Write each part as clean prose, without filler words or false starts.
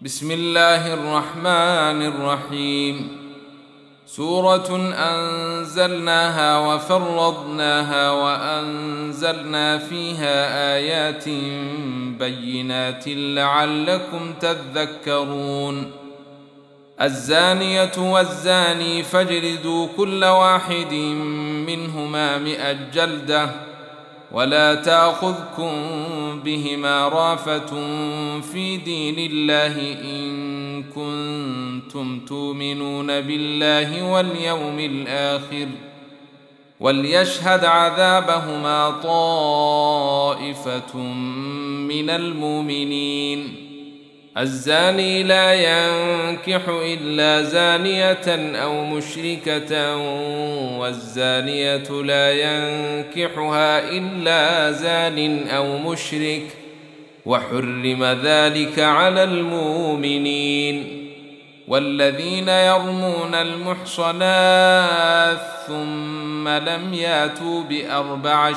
بسم الله الرحمن الرحيم. سورة أنزلناها وفرضناها وأنزلنا فيها آيات بينات لعلكم تذكرون. الزانية والزاني فاجلدوا كل واحد منهما 100 جلدة ولا تأخذكم بهما رأفة في دين الله إن كنتم تؤمنون بالله واليوم الآخر وليشهد عذابهما طائفة من المؤمنين. الزاني لا ينكح إلا زانية أو مشركة والزانية لا ينكحها إلا زان أو مشرك وحرم ذلك على المؤمنين. والذين يرمون المحصنات ثم لم ياتوا ب4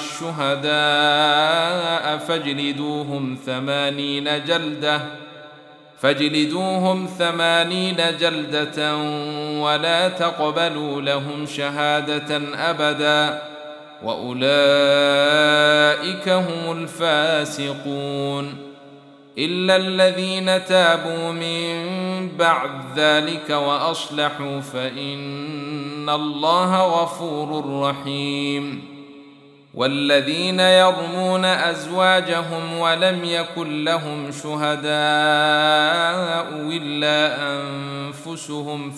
شهداء فاجلدوهم 80 جلدة ولا تقبلوا لهم شهادة أبدا وأولئك هم الفاسقون. إلا الذين تابوا من بعد ذلك وأصلحوا فإن الله غفور رحيم. والذين يرمون أزواجهم ولم يكن لهم شهداء إلا أنفسهم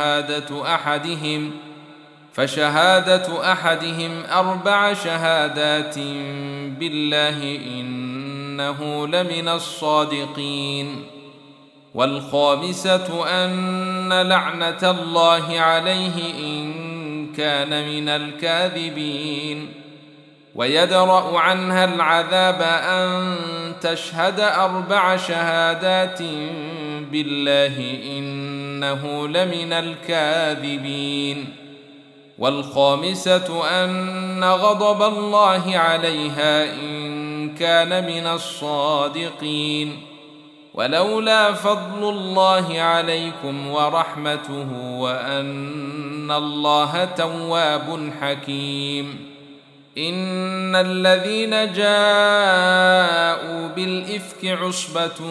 فشهادة أحدهم 4 شهادات بالله إنه لمن الصادقين. والخامسة أن لعنة الله عليه إن كان من الكاذبين. ويدرأ عنها العذاب أن تشهد 4 شهادات بالله إنه لمن الكاذبين. والخامسة أن غضب الله عليها إن كان من الصادقين. ولولا فضل الله عليكم ورحمته وأن الله تواب حكيم. إن الذين جاءوا بالإفك عصبة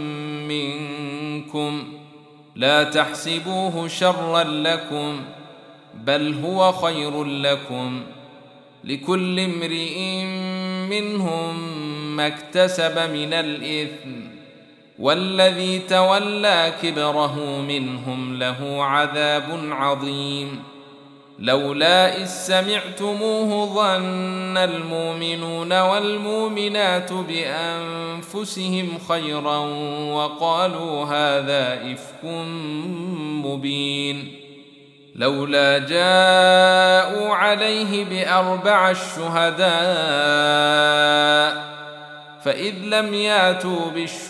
منكم لا تحسبوه شرا لكم بل هو خير لكم لكل امرئ منهم ما اكتسب من الإثم والذي تولى كبره منهم له عذاب عظيم. لولا إذ سمعتموه ظن المؤمنون والمؤمنات بأنفسهم خيرا وقالوا هذا إفك مبين. لولا جاءوا عليه ب4 شهداء فإذ لم ياتوا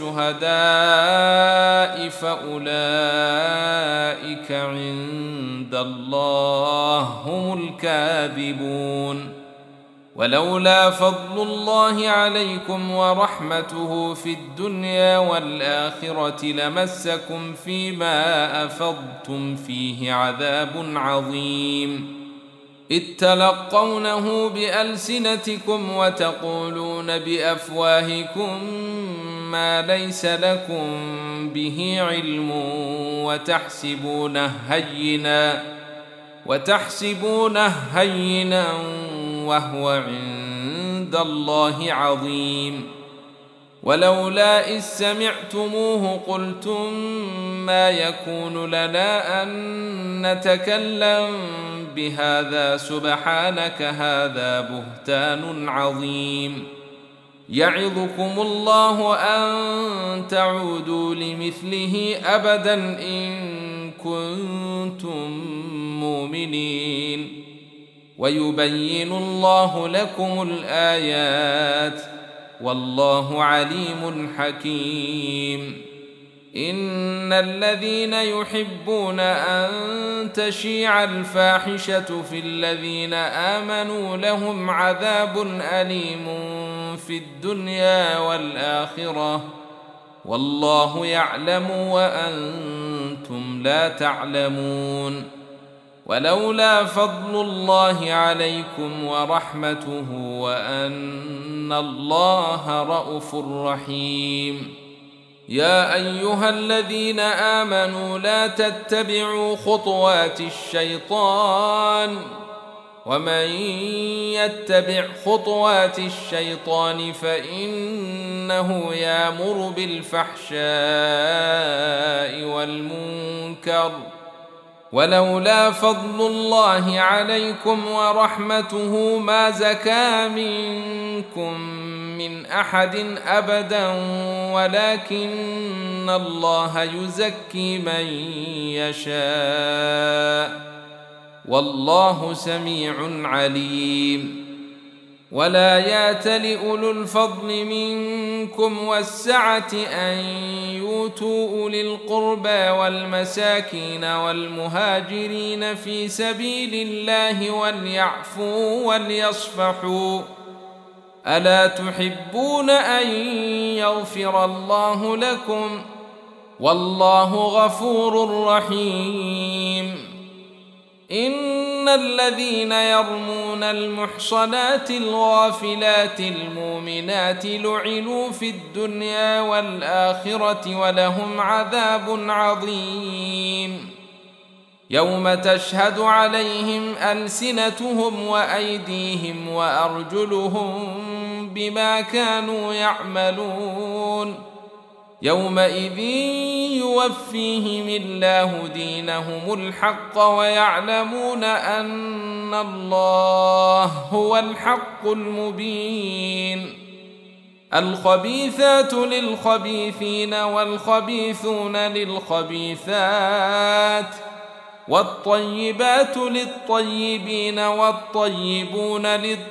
بالشهداء فأولئك عند الله هم الكاذبون. ولولا فضل الله عليكم ورحمته في الدنيا والآخرة لمسكم فيما أفضتم فيه عذاب عظيم. إذ تلقونه بألسنتكم وتقولون بأفواهكم ما ليس لكم به علم وتحسبونه هينا وهو عند الله عظيم. ولولا إذ سمعتموه قلتم ما يكون لنا أن نتكلم بهذا سبحانك هذا بهتان عظيم. يعظكم الله أن تعودوا لمثله أبدا إن كنتم مؤمنين. ويبين الله لكم الآيات والله عليم حكيم. إن الذين يحبون أن تشيع الفاحشة في الذين آمنوا لهم عذاب أليم في الدنيا والآخرة والله يعلم وأنتم لا تعلمون. ولولا فضل الله عليكم ورحمته وأن الله رءوف رحيم. يا أيها الذين آمنوا لا تتبعوا خطوات الشيطان، ومن يتبع خطوات الشيطان فإنه يأمر بالفحشاء والمنكر. ولولا فضل الله عليكم ورحمته ما زكى منكم من أحد أبدا، ولكن الله يزكي من يشاء، والله سميع عليم. ولا يأتل أولو الفضل منكم والسعة أن يؤتوا أولي القربى والمساكين والمهاجرين في سبيل الله وليعفوا وليصفحوا، ألا تحبون أن يغفر الله لكم؟ والله غفور رحيم. إن الذين يرمون المحصنات الغافلات المؤمنات لعنوا في الدنيا والآخرة ولهم عذاب عظيم. يوم تشهد عليهم ألسنتهم وأيديهم وأرجلهم بما كانوا يعملون، يومئذ يوفيهم الله دينهم الحق ويعلمون أن الله هو الحق المبين. الخبيثات للخبيثين والخبيثون للخبيثات، والطيبات للطيبين والطيبون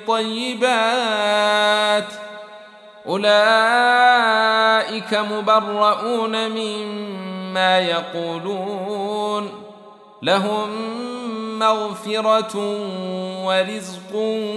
للطيبات، أولئك مبرؤون مما يقولون، لهم مغفرة ورزق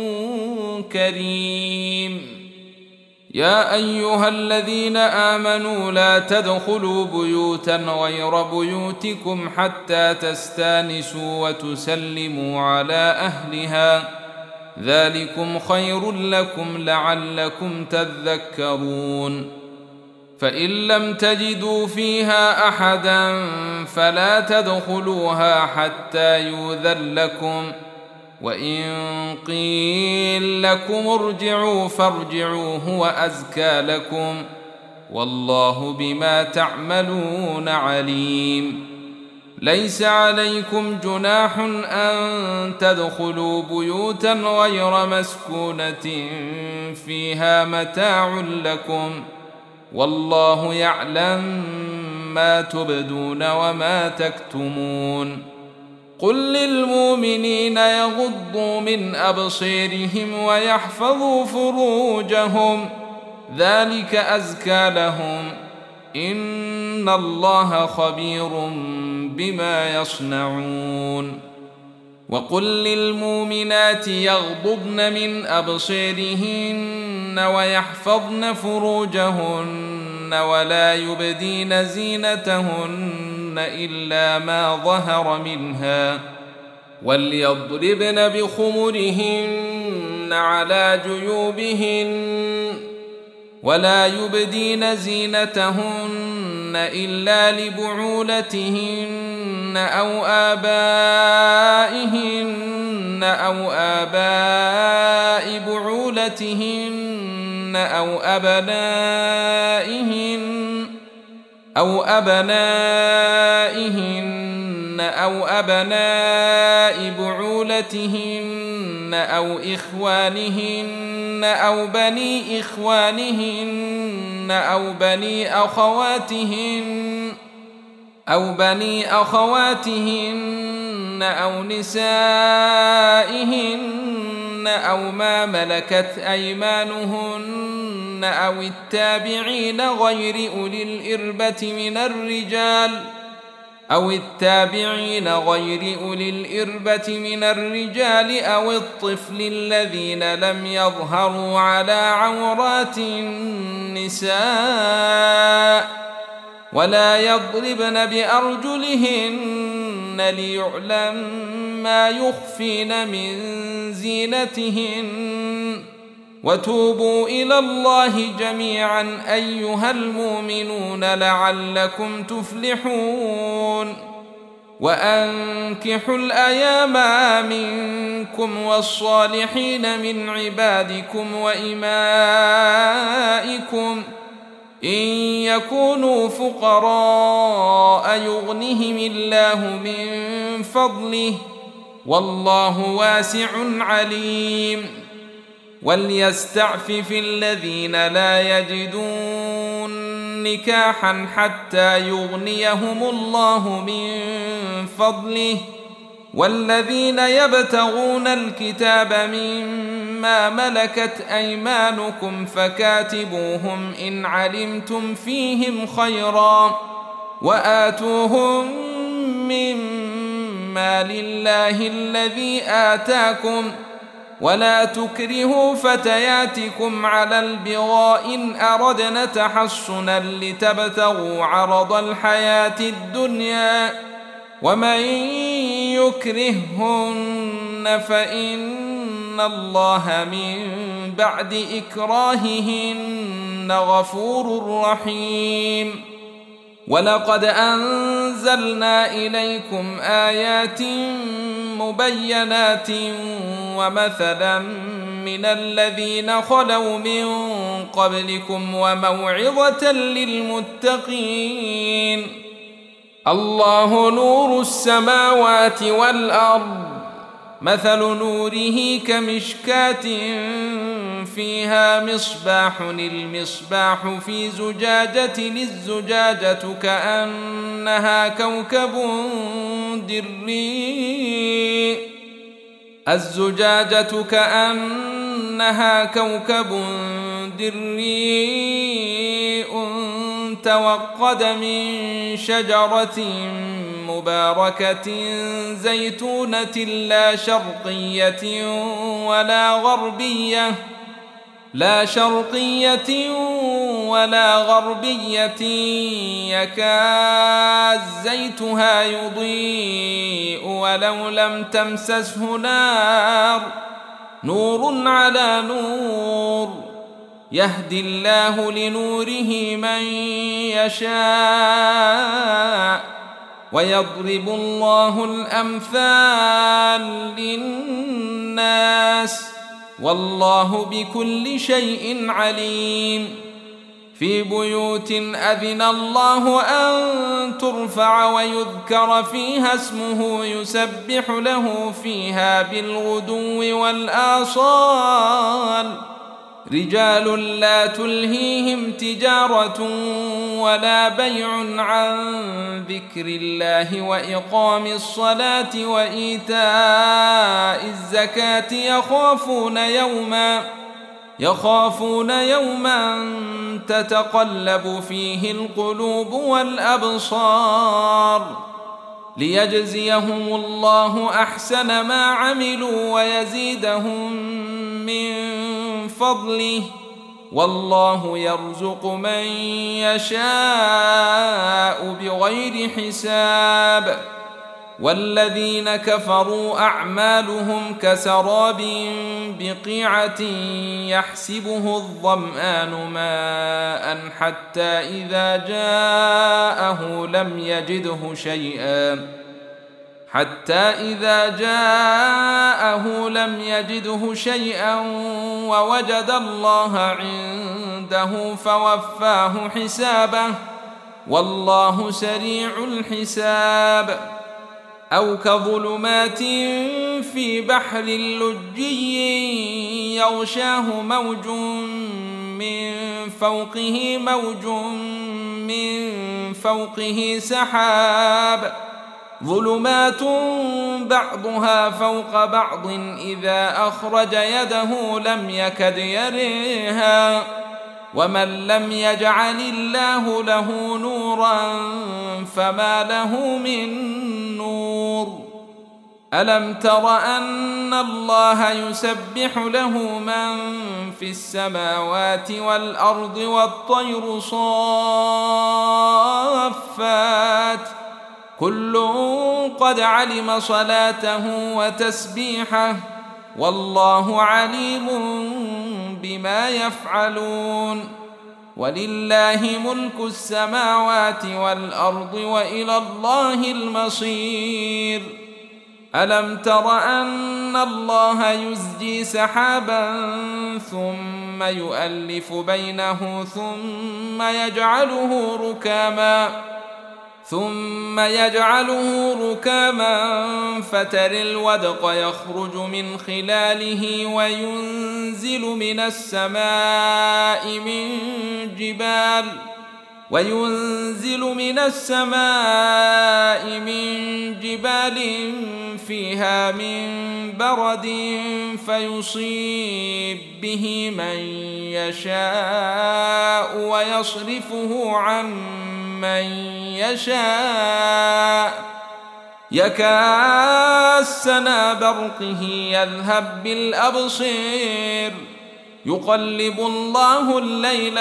كريم. يا أيها الذين آمنوا لا تدخلوا بيوتا غير بيوتكم حتى تستانسوا وتسلموا على أهلها، ذلكم خير لكم لعلكم تذكرون. فإن لم تجدوا فيها أحدا فلا تدخلوها حتى يؤذن لكم، وإن قيل لكم ارجعوا فارجعوا هو أزكى لكم، والله بما تعملون عليم. ليس عليكم جناح أن تدخلوا بيوتا غير مسكونة فيها متاع لكم، والله يعلم ما تبدون وما تكتمون. قل للمؤمنين يغضوا من أبصيرهم ويحفظوا فروجهم، ذلك أزكى لهم، إن الله خبير بما يصنعون. وقل للمؤمنات يغضضن من أبصيرهن ويحفظن فروجهن ولا يبدين زينتهن إلا ما ظهر منها، وليضربن بخمرهن على جيوبهن، ولا يبدين زينتهن إلا لبعولتهن أو آباء بعولتهن أو أبنائهن أو أبناء بعولتهن أو إخوانهن أو بني إخوانهن أو بني أخواتهن أو نسائهن أو ما ملكت أيمانهن أو التابعين غير أولي الإربة من الرجال أو الطفل الذين لم يظهروا على عورات النساء، ولا يضربن بأرجلهن ليعلم ما يخفين من زينتهن وتوبوا إلى الله جميعا أيها المؤمنون لعلكم تفلحون وأنكحوا الأيام منكم والصالحين من عبادكم وإمائكم إن يكونوا فقراء يغنهم الله من فضله والله واسع عليم وليستعفف الذين لا يجدون نكاحا حتى يغنيهم الله من فضله والذين يبتغون الكتاب مما ملكت أيمانكم فكاتبوهم إن علمتم فيهم خيرا وآتوهم مما لله الذي آتاكم ولا تكرهوا فتياتكم على البغاء إن أردنا تحصنا لتبتغوا عرض الحياة الدنيا ومن يكرههن فإن الله من بعد إكراههن غفور رحيم ولقد أنزلنا إليكم آيات مبينات ومثلا من الذين خلوا من قبلكم وموعظة للمتقين الله نور السماوات والأرض مثل نوره كمشكاة فيها مصباح المصباح في زجاجة الزجاجة كأنها كوكب دري الزجاجة كأنها كوكب دري توقد من شجرة مباركة زيتونة لا شرقية ولا غربية يكاد زيتها يضيء ولو لم تمسسه نور على نور يهدي الله لنوره من يشاء ويضرب الله الأمثال للناس والله بكل شيء عليم في بيوت أذن الله أن ترفع ويذكر فيها اسمه يسبح له فيها بالغدو والآصال رجال لا تلهيهم تجارة ولا بيع عن ذكر الله وإقام الصلاة وإيتاء الزكاة يخافون يوما تتقلب فيه القلوب والأبصار ليجزيهم الله أحسن ما عملوا ويزيدهم من فضله والله يرزق من يشاء بغير حساب والذين كفروا أعمالهم كسراب بقيعة يحسبه الظمآن ماء حتى إذا جاءه لم يجده شيئا ووجد الله عنده فوفاه حسابه والله سريع الحساب أو كظلمات في بحر لجي يغشاه موج من فوقه سحاب ظلمات بعضها فوق بعض إذا أخرج يده لم يكد يريها ومن لم يجعل الله له نورا فما له من نور ألم تر أن الله يسبح له من في السماوات والأرض والطير صافات كل قد علم صلاته وتسبيحه والله عليم بما يفعلون ولله ملك السماوات والأرض وإلى الله المصير ألم تر أن الله يزجي سحابا ثم يؤلف بينه ثم يجعله ركاما فترى الودق يخرج من خلاله وينزل من السماء من جبال فيها من برد فيصيب به من يشاء ويصرفه عن من يشاء يكاد سنا برقه يذهب بالأبصير يقلب الله الليل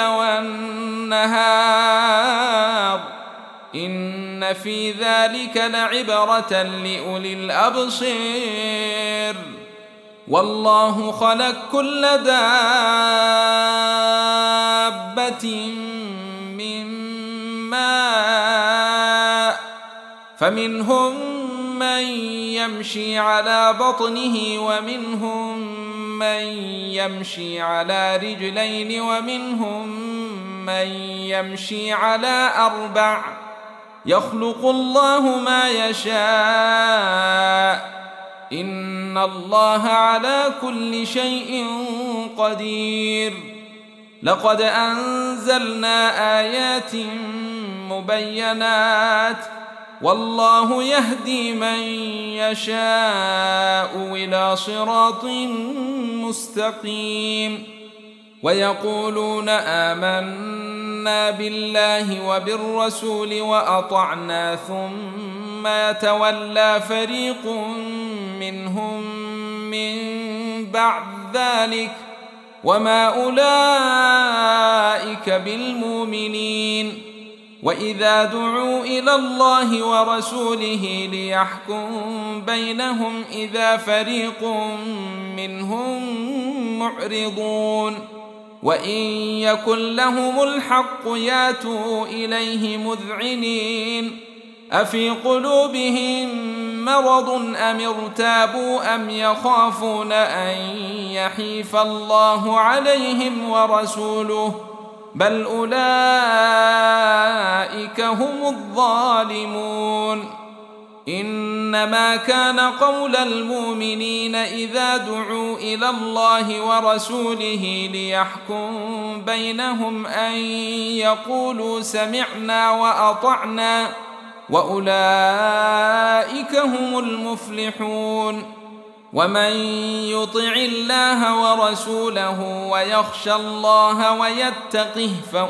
والنهار إن في ذلك لعبرة لأولي الأبصير والله خلق كل دابة من ماء فمنهم من يمشي على بطنه ومنهم من يمشي على رجلين ومنهم من يمشي على 4 يخلق الله ما يشاء إن الله على كل شيء قدير لقد أنزلنا آيات مبينات والله يهدي من يشاء إلى صراط مستقيم ويقولون آمنا بالله وبالرسول وأطعنا ثم يتولى فريق منهم من بعد ذلك وما أولئك بالمؤمنين وإذا دعوا إلى الله ورسوله ليحكم بينهم إذا فريق منهم معرضون وإن يكن لهم الحق ياتوا إليه مذعنين أفي قلوبهم مرض أم ارتابوا أم يخافون أن يحيف الله عليهم ورسوله بل أولئك هم الظالمون إنما كان قول المؤمنين إذا دعوا إلى الله ورسوله ليحكم بينهم أن يقولوا سمعنا وأطعنا وأولئك هم المفلحون ومن يطع الله ورسوله ويخشى الله ويتقه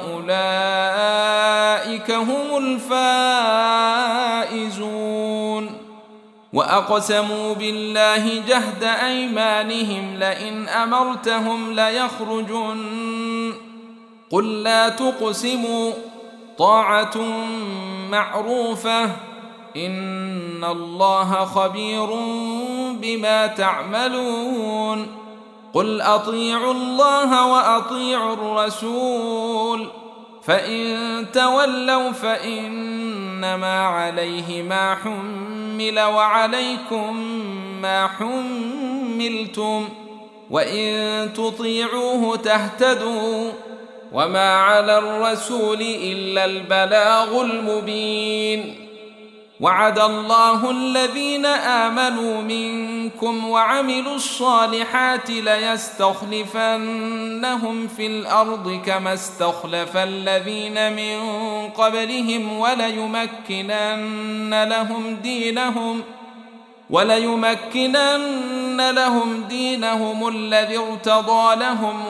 فأولئك هم الفائزون وأقسموا بالله جهد أيمانهم لئن أمرتهم ليخرجن قل لا تقسموا طاعة معروفة إن الله خبير بما تعملون قل أطيعوا الله وأطيعوا الرسول فإن تولوا فإنما عليه ما حمل وعليكم ما حملتم وإن تطيعوه تهتدوا وما على الرسول إلا البلاغ المبين وعد الله الذين آمنوا منكم وعملوا الصالحات ليستخلفنهم في الأرض كما استخلف الذين من قبلهم وليمكنن لهم دينهم الذي ارتضى لهم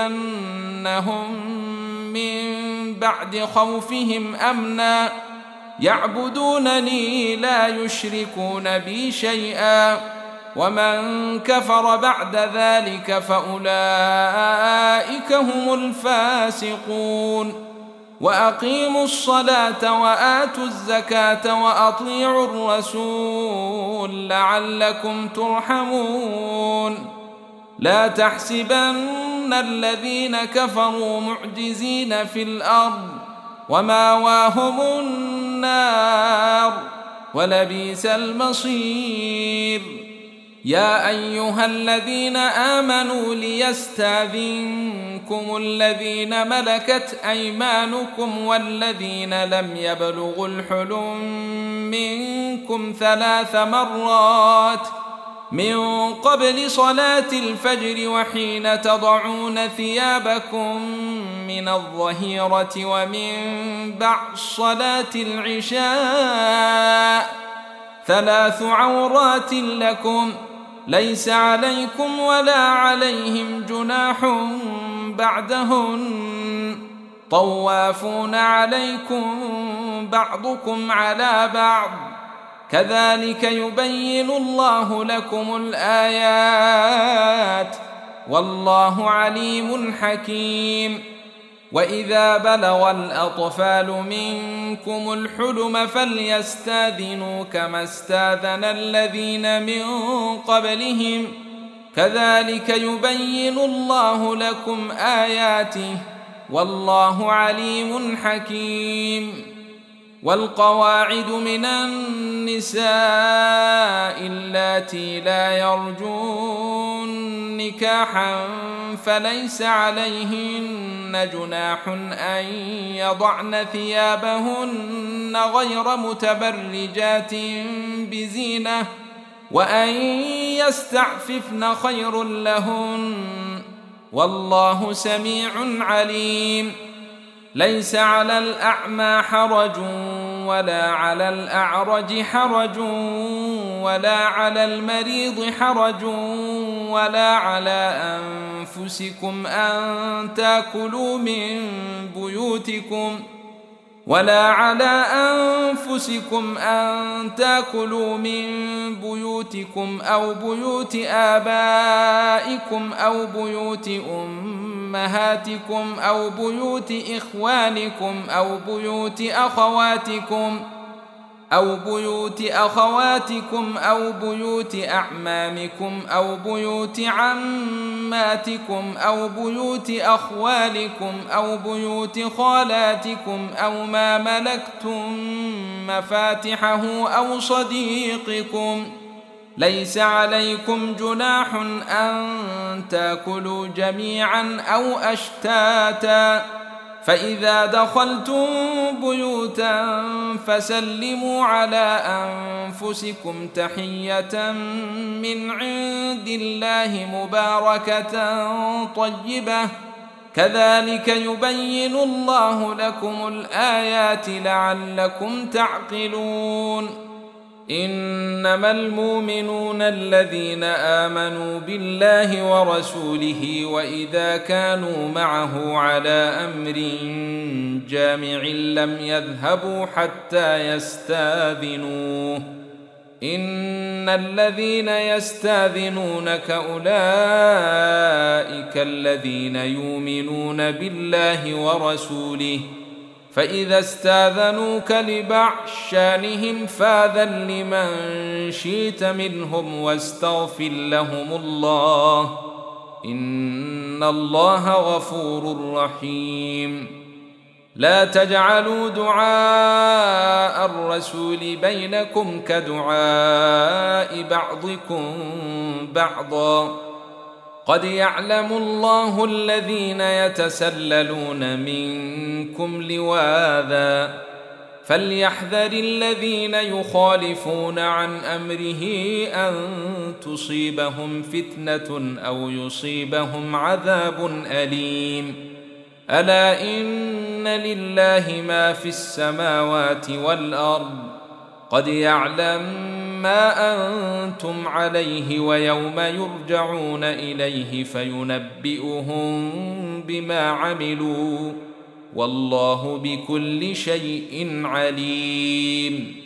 وليبدلنهم من بعد خوفهم أمنا يعبدونني لا يشركون بي شيئا، ومن كفر بعد ذلك فأولئك هم الفاسقون. وأقيموا الصلاة وآتوا الزكاة وأطيعوا الرسول لعلكم ترحمون. لا تحسبن الذين كفروا معجزين في الأرض، ومأواهم النار ولبئس المصير. يا أيها الذين آمنوا ليستأذنكم الذين ملكت أيمانكم والذين لم يبلغوا الحلم منكم 3 مرات من قبل صلاة الفجر وحين تضعون ثيابكم من الظهيرة ومن بعد صلاة العشاء، 3 عورات لكم ليس عليكم ولا عليهم جناح بعدهن، طوافون عليكم بعضكم على بعض، كذلك يبين الله لكم الآيات والله عليم حكيم. وإذا بلغ الأطفال منكم الحلم فليستأذنوا كما استأذن الذين من قبلهم، كذلك يبين الله لكم آياته والله عليم حكيم. والقواعد من النساء اللاتي لا يرجون نكاحا فليس عليهن جناح أن يضعن ثيابهن غير متبرجات بزينة، وأن يستعففن خير لهن والله سميع عليم. ليس على الأعمى حرج ولا على الأعرج حرج ولا على المريض حرج ولا على أنفسكم أن تأكلوا من بيوتكم أو بيوت آبائكم أو بيوت أمهاتكم أو بيوت إخوانكم أو بيوت أخواتكم أو بيوت أعمامكم أو بيوت عماتكم أو بيوت أخوالكم أو بيوت خالاتكم أو ما ملكتم مفاتحه أو صديقكم. ليس عليكم جناح أن تأكلوا جميعا أو أشتاتا، فإذا دخلتم بيوتا فسلموا على أنفسكم تحية من عند الله مباركة طيبة، كذلك يبين الله لكم الآيات لعلكم تعقلون. إنما المؤمنون الذين آمنوا بالله ورسوله وإذا كانوا معه على أمر جامع لم يذهبوا حتى يستأذنوه. إن الذين يستأذنونك أولئك الذين يؤمنون بالله ورسوله، فإذا استاذنوك لبعض شأنهم فاذن لمن شئت منهم واستغفر لهم الله، إن الله غفور رحيم. لا تجعلوا دعاء الرسول بينكم كدعاء بعضكم بعضا، قد يعلم الله الذين يتسللون منكم لواذا، فليحذر الذين يخالفون عن أمره أن تصيبهم فتنة أو يصيبهم عذاب أليم. ألا إن لله ما في السماوات والأرض، قد يعلم ما أنتم عليه ويوم يرجعون إليه فينبئهم بما عملوا، والله بكل شيء عليم.